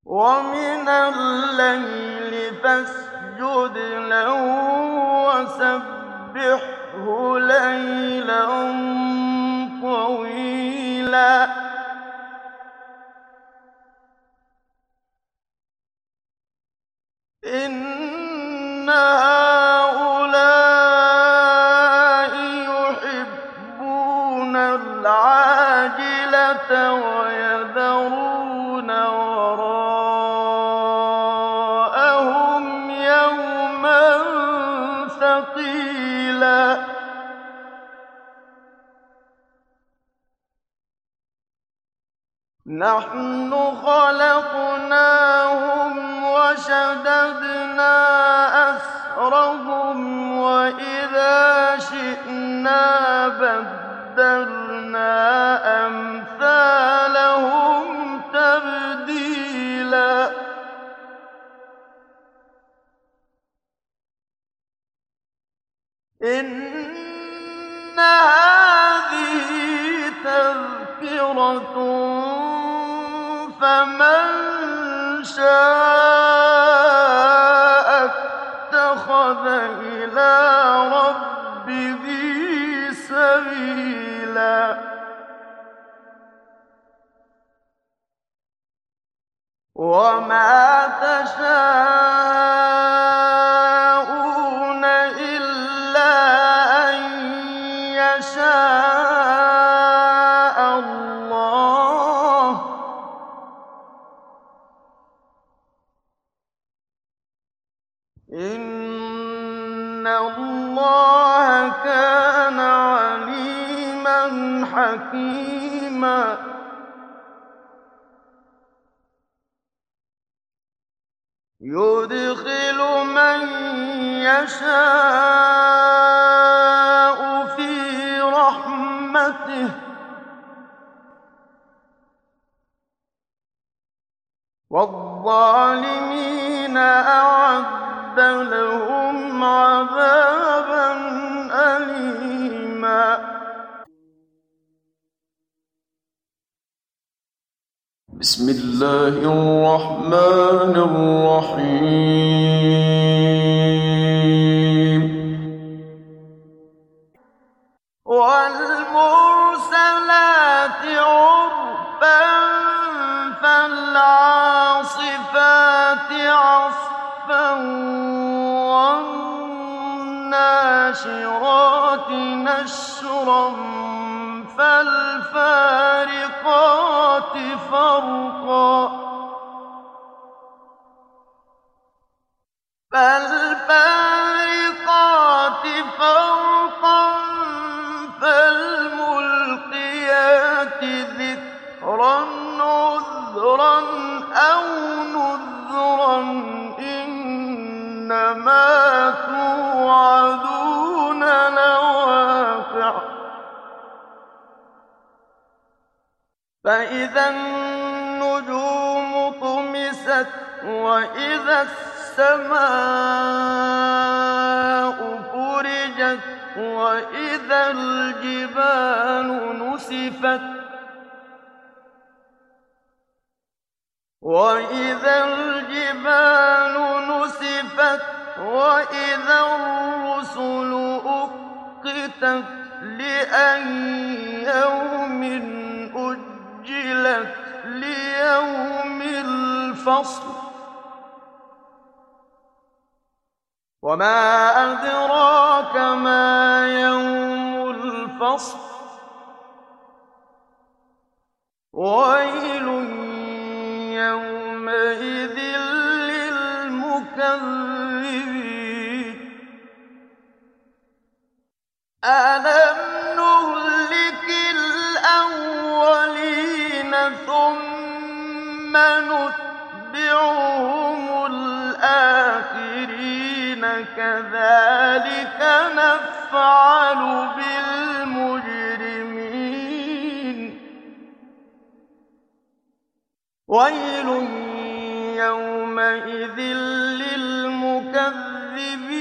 وَمِنَ اللَّيْلِ فَاسْجُدْ لَهُ وَسَبِّحْهُ لَيْلًا طَوِيلًا إِنَّ هَٰؤُلَاءِ يُحِبُّونَ الْعَاجِلَةَ وَيَذَرُونَ وَرَاءَهُمْ يَوْمًا ثَقِيلًا نَحْنُ خَلَقْنَاهُمْ وَشَدَدْنَا أَسْرَهُمْ وَإِذَا شِئْنَا بَدَّلْنَا أَمْثَالَهُمْ تَبْدِيلًا إِنَّ هَٰذِهِ تَذْكِرَةٌ فَمَن شَاءَ اتَّخَذَ إِلَىٰ رَبِّهِ سَبِيلًا وَمَا تَشَاءُونَ إِلَّا أَن يَشَاءَ اللَّهُ ۚ إِنَّ اللَّهَ كَانَ عَلِيمًا حَكِيمًا يُدْخِلُ مَن يَشَاءُ فِي رَحْمَتِهِ ۚ وَالظَّالِمِينَ أَعَدَّ لَهُمْ عَذَابًا أَلِيمًا بسم الله الرحمن الرحيم وَالْمُرْسَلَاتِ عُرْفًا فَالْعَاصِفَاتِ عَصْفًا وَالنَّاشِرَاتِ نَشْرًا فَالْفَارِقَاتِ فَرْقًا فَالْمُلْقِيَاتِ ذِكْرًا عُذْرًا أَوْ نُذْرًا إِنَّمَا تُوعَدُونَ لَوَاقِعٌ فَإِذَا النُّجُومُ طُمِسَتْ وَإِذَا السَّمَاءُ فُرِجَتْ وَإِذَا الْجِبَالُ نُسِفَتْ وَإِذَا الرُّسُلُ أُقِّتَتْ لِأَيِّ يَوْمٍ أُجِّلَتْ لِيَوْمِ الْفَصْلِ وَمَا أَدْرَاكَ مَا يَوْمُ الْفَصْلِ وَيْلٌ يَوْمَئِذٍ لِّلْمُكَذِّبِينَ أَلَمْ نُهْلِكِ الْأَوَّلِينَ ثُمَّ نُتْبِعُهُمُ الْآخِرِينَ كَذَٰلِكَ نَفْعَلُ بِالْمُجْرِمِينَ وَيْلٌ يَوْمَئِذٍ لِّلْمُكَذِّبِينَ